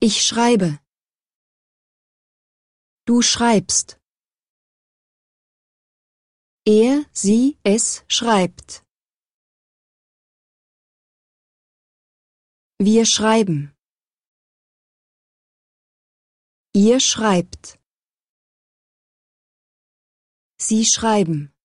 Ich schreibe. Du schreibst. Er, sie, es schreibt. Wir schreiben. Ihr schreibt. Sie schreiben.